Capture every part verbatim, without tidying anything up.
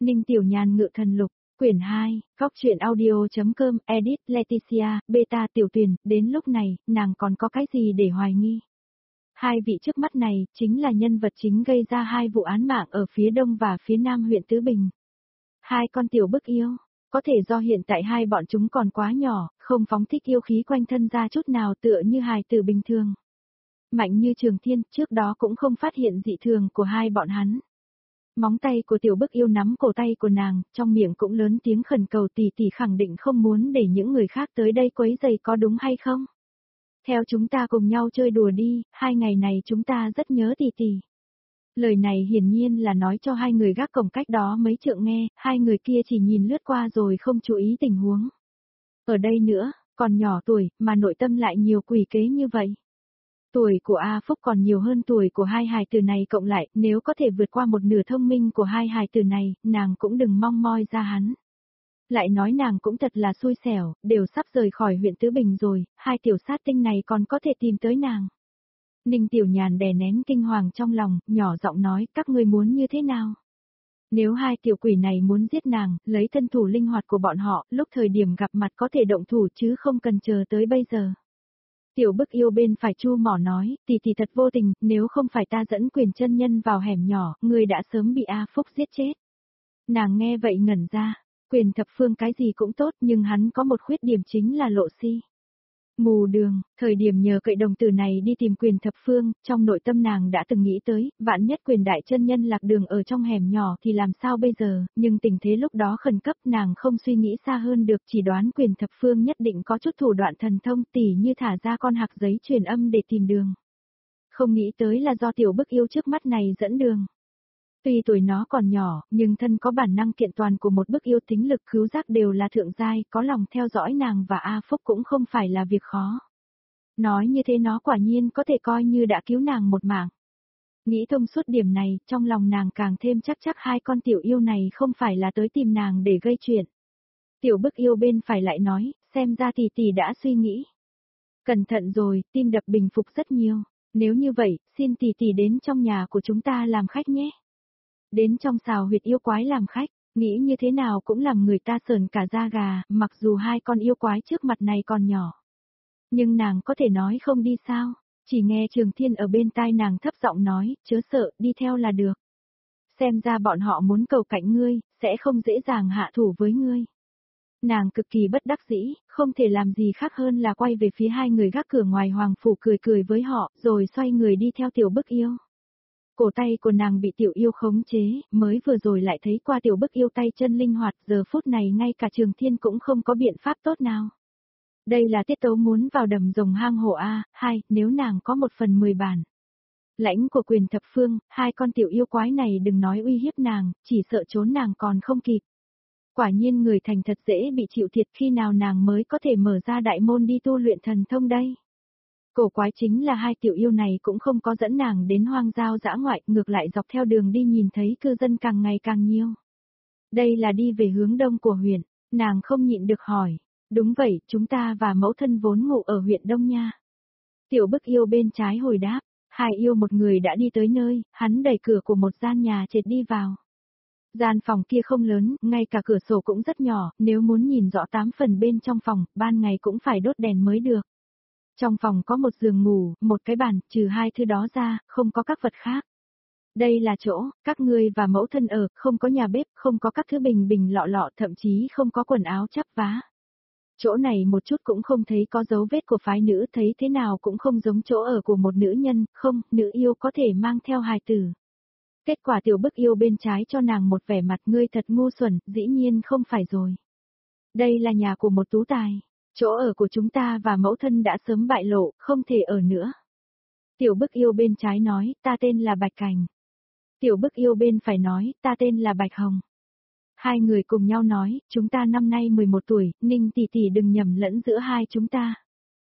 Ninh Tiểu Nhàn ngự thần lục, quyển hai, góc truyện audio.com, edit Leticia, beta Tiểu Tuyền, đến lúc này, nàng còn có cái gì để hoài nghi. Hai vị trước mắt này, chính là nhân vật chính gây ra hai vụ án mạng ở phía đông và phía nam huyện Tứ Bình. Hai con tiểu bức yêu, có thể do hiện tại hai bọn chúng còn quá nhỏ, không phóng thích yêu khí quanh thân ra chút nào tựa như hài tử bình thường. Mạnh như Trường Thiên, trước đó cũng không phát hiện dị thường của hai bọn hắn. Móng tay của tiểu bức yêu nắm cổ tay của nàng, trong miệng cũng lớn tiếng khẩn cầu tỷ tỷ khẳng định không muốn để những người khác tới đây quấy rầy có đúng hay không? Theo chúng ta cùng nhau chơi đùa đi, hai ngày này chúng ta rất nhớ tỷ tỷ. Lời này hiển nhiên là nói cho hai người gác cổng cách đó mấy trượng nghe, hai người kia chỉ nhìn lướt qua rồi không chú ý tình huống. Ở đây nữa, còn nhỏ tuổi, mà nội tâm lại nhiều quỷ kế như vậy. Tuổi của A Phúc còn nhiều hơn tuổi của hai hài tử này cộng lại, nếu có thể vượt qua một nửa thông minh của hai hài tử này, nàng cũng đừng mong moi ra hắn. Lại nói nàng cũng thật là xui xẻo, đều sắp rời khỏi huyện Tứ Bình rồi, hai tiểu sát tinh này còn có thể tìm tới nàng. Ninh Tiểu Nhàn đè nén kinh hoàng trong lòng, nhỏ giọng nói, các ngươi muốn như thế nào? Nếu hai tiểu quỷ này muốn giết nàng, lấy thân thủ linh hoạt của bọn họ, lúc thời điểm gặp mặt có thể động thủ chứ không cần chờ tới bây giờ. Tiểu bức yêu bên phải chu mỏ nói, tỷ tỷ thật vô tình, nếu không phải ta dẫn Quyền chân nhân vào hẻm nhỏ, người đã sớm bị A Phúc giết chết. Nàng nghe vậy ngẩn ra, Quyền thập phương cái gì cũng tốt nhưng hắn có một khuyết điểm chính là lộ si. Mù đường, thời điểm nhờ cậy đồng tử này đi tìm Quyền thập phương, trong nội tâm nàng đã từng nghĩ tới, vạn nhất Quyền đại chân nhân lạc đường ở trong hẻm nhỏ thì làm sao bây giờ, nhưng tình thế lúc đó khẩn cấp nàng không suy nghĩ xa hơn được, chỉ đoán Quyền thập phương nhất định có chút thủ đoạn thần thông tỉ như thả ra con hạc giấy truyền âm để tìm đường. Không nghĩ tới là do tiểu bức yêu trước mắt này dẫn đường. Tuy tuổi nó còn nhỏ, nhưng thân có bản năng kiện toàn của một bức yêu, tính lực khứu giác đều là thượng giai, có lòng theo dõi nàng và A Phúc cũng không phải là việc khó. Nói như thế nó quả nhiên có thể coi như đã cứu nàng một mạng. Nghĩ thông suốt điểm này, trong lòng nàng càng thêm chắc chắc hai con tiểu yêu này không phải là tới tìm nàng để gây chuyện. Tiểu bức yêu bên phải lại nói, xem ra tỷ tỷ đã suy nghĩ. Cẩn thận rồi, tim đập bình phục rất nhiều. Nếu như vậy, xin tỷ tỷ đến trong nhà của chúng ta làm khách nhé. Đến trong xào huyệt yêu quái làm khách, nghĩ như thế nào cũng làm người ta sờn cả da gà, mặc dù hai con yêu quái trước mặt này còn nhỏ. Nhưng nàng có thể nói không đi sao, chỉ nghe Trường Thiên ở bên tai nàng thấp giọng nói, chớ sợ, đi theo là được. Xem ra bọn họ muốn cầu cạnh ngươi, sẽ không dễ dàng hạ thủ với ngươi. Nàng cực kỳ bất đắc dĩ, không thể làm gì khác hơn là quay về phía hai người gác cửa ngoài hoàng phủ cười cười với họ, rồi xoay người đi theo tiểu bức yêu. Cổ tay của nàng bị tiểu yêu khống chế, mới vừa rồi lại thấy qua tiểu bức yêu tay chân linh hoạt, giờ phút này ngay cả Trường Thiên cũng không có biện pháp tốt nào. Đây là tiết tấu muốn vào đầm rồng hang hổ A, hai, nếu nàng có một phần mười bản. Lãnh của Quyền thập phương, hai con tiểu yêu quái này đừng nói uy hiếp nàng, chỉ sợ trốn nàng còn không kịp. Quả nhiên người thành thật dễ bị chịu thiệt, khi nào nàng mới có thể mở ra đại môn đi tu luyện thần thông đây. Cổ quái chính là hai tiểu yêu này cũng không có dẫn nàng đến hoang giao dã ngoại, ngược lại dọc theo đường đi nhìn thấy cư dân càng ngày càng nhiều. Đây là đi về hướng đông của huyện, nàng không nhịn được hỏi. Đúng vậy, chúng ta và mẫu thân vốn ngụ ở huyện Đông nha. Tiểu bức yêu bên trái hồi đáp, hai yêu một người đã đi tới nơi, hắn đẩy cửa của một gian nhà trệt đi vào. Gian phòng kia không lớn, ngay cả cửa sổ cũng rất nhỏ, nếu muốn nhìn rõ tám phần bên trong phòng, ban ngày cũng phải đốt đèn mới được. Trong phòng có một giường ngủ, một cái bàn, trừ hai thứ đó ra, không có các vật khác. Đây là chỗ, các ngươi và mẫu thân ở, không có nhà bếp, không có các thứ bình bình lọ lọ, thậm chí không có quần áo chắp vá. Chỗ này một chút cũng không thấy có dấu vết của phái nữ, thấy thế nào cũng không giống chỗ ở của một nữ nhân, không, nữ yêu có thể mang theo hài tử. Kết quả tiểu bức yêu bên trái cho nàng một vẻ mặt ngươi thật ngu xuẩn, dĩ nhiên không phải rồi. Đây là nhà của một tú tài. Chỗ ở của chúng ta và mẫu thân đã sớm bại lộ, không thể ở nữa. Tiểu bức yêu bên trái nói, ta tên là Bạch Cảnh. Tiểu bức yêu bên phải nói, ta tên là Bạch Hồng. Hai người cùng nhau nói, chúng ta năm nay mười một tuổi, Ninh tỷ tỷ đừng nhầm lẫn giữa hai chúng ta.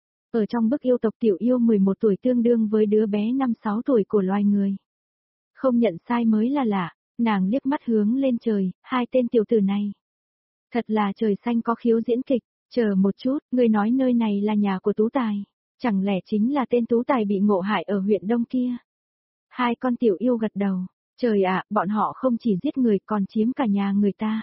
Ở trong bức yêu tộc tiểu yêu mười một tuổi tương đương với đứa bé năm sáu tuổi của loài người. Không nhận sai mới là lạ, nàng liếc mắt hướng lên trời, hai tên tiểu tử này. Thật là trời xanh có khiếu diễn kịch. Chờ một chút, ngươi nói nơi này là nhà của tú tài. Chẳng lẽ chính là tên tú tài bị ngộ hại ở huyện Đông kia? Hai con tiểu yêu gật đầu. Trời ạ, bọn họ không chỉ giết người còn chiếm cả nhà người ta.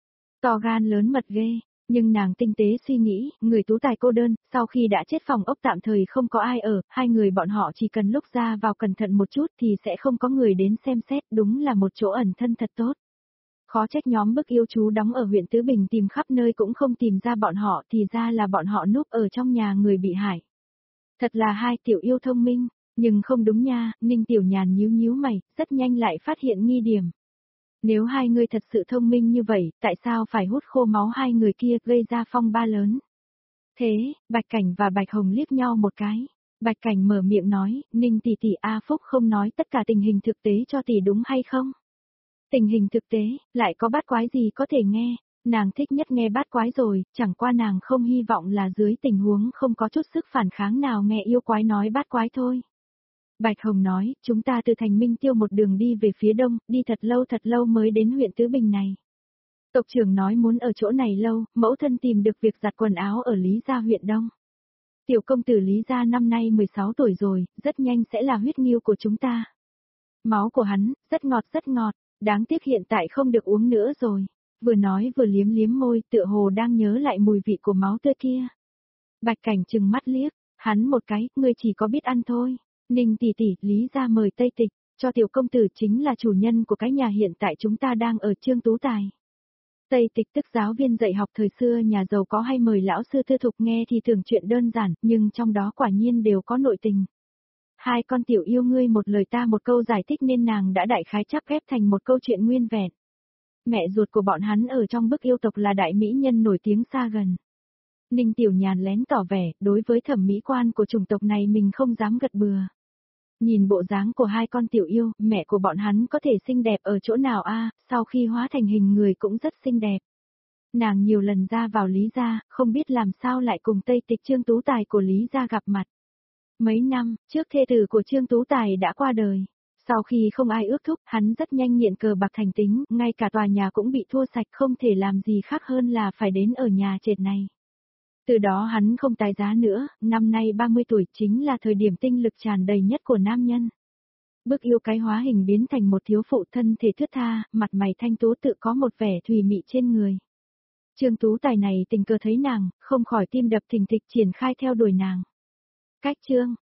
To gan lớn mật ghê, nhưng nàng tinh tế suy nghĩ, người tú tài cô đơn, sau khi đã chết phòng ốc tạm thời không có ai ở, hai người bọn họ chỉ cần lúc ra vào cẩn thận một chút thì sẽ không có người đến xem xét, đúng là một chỗ ẩn thân thật tốt. Khó trách nhóm bức yêu chú đóng ở huyện Tứ Bình tìm khắp nơi cũng không tìm ra bọn họ thì ra là bọn họ núp ở trong nhà người bị hại. Thật là hai tiểu yêu thông minh, nhưng không đúng nha, Ninh Tiểu Nhàn nhíu nhíu mày, rất nhanh lại phát hiện nghi điểm. Nếu hai người thật sự thông minh như vậy, tại sao phải hút khô máu hai người kia gây ra phong ba lớn? Thế, Bạch Cảnh và Bạch Hồng liếc nhau một cái. Bạch Cảnh mở miệng nói, Ninh tỷ tỷ A Phúc không nói tất cả tình hình thực tế cho tỷ đúng hay không? Tình hình thực tế, lại có bát quái gì có thể nghe, nàng thích nhất nghe bát quái rồi, chẳng qua nàng không hy vọng là dưới tình huống không có chút sức phản kháng nào nghe yêu quái nói bát quái thôi. Bạch Hồng nói, chúng ta từ thành Minh Tiêu một đường đi về phía đông, đi thật lâu thật lâu mới đến huyện Tứ Bình này. Tộc trưởng nói muốn ở chỗ này lâu, mẫu thân tìm được việc giặt quần áo ở Lý Gia huyện Đông. Tiểu công tử Lý Gia năm nay mười sáu tuổi rồi, rất nhanh sẽ là huyết nghiêu của chúng ta. Máu của hắn, rất ngọt rất ngọt, đáng tiếc hiện tại không được uống nữa rồi. Vừa nói vừa liếm liếm môi, tựa hồ đang nhớ lại mùi vị của máu tươi kia. Bạch Cảnh trừng mắt liếc, hắn một cái, ngươi chỉ có biết ăn thôi. Ninh tỷ tỷ, Lý Gia mời Tây Tịch, cho tiểu công tử chính là chủ nhân của cái nhà hiện tại chúng ta đang ở Trương Tú Tài. Tây Tịch tức giáo viên dạy học thời xưa nhà giàu có hay mời lão sư tư thục nghe thì tưởng chuyện đơn giản, nhưng trong đó quả nhiên đều có nội tình. Hai con tiểu yêu ngươi một lời ta một câu giải thích nên nàng đã đại khái chắp ghép thành một câu chuyện nguyên vẹn. Mẹ ruột của bọn hắn ở trong bức yêu tộc là đại mỹ nhân nổi tiếng xa gần. Ninh Tiểu Nhàn lén tỏ vẻ, đối với thẩm mỹ quan của chủng tộc này mình không dám gật bừa. Nhìn bộ dáng của hai con tiểu yêu, mẹ của bọn hắn có thể xinh đẹp ở chỗ nào a? Sau khi hóa thành hình người cũng rất xinh đẹp. Nàng nhiều lần ra vào Lý Gia, không biết làm sao lại cùng Tây Tịch Trương Tú Tài của Lý Gia gặp mặt. Mấy năm trước thê tử của Trương Tú Tài đã qua đời. Sau khi không ai ước thúc, hắn rất nhanh nghiện cờ bạc thành tính, ngay cả tòa nhà cũng bị thua sạch, không thể làm gì khác hơn là phải đến ở nhà trệt này. Từ đó hắn không tái giá nữa, năm nay ba mươi tuổi chính là thời điểm tinh lực tràn đầy nhất của nam nhân. Bức yêu cái hóa hình biến thành một thiếu phụ thân thể thướt tha, mặt mày thanh tú tự có một vẻ thùy mị trên người. Trương Tú Tài này tình cờ thấy nàng, không khỏi tim đập thình thịch triển khai theo đuổi nàng. Cách chương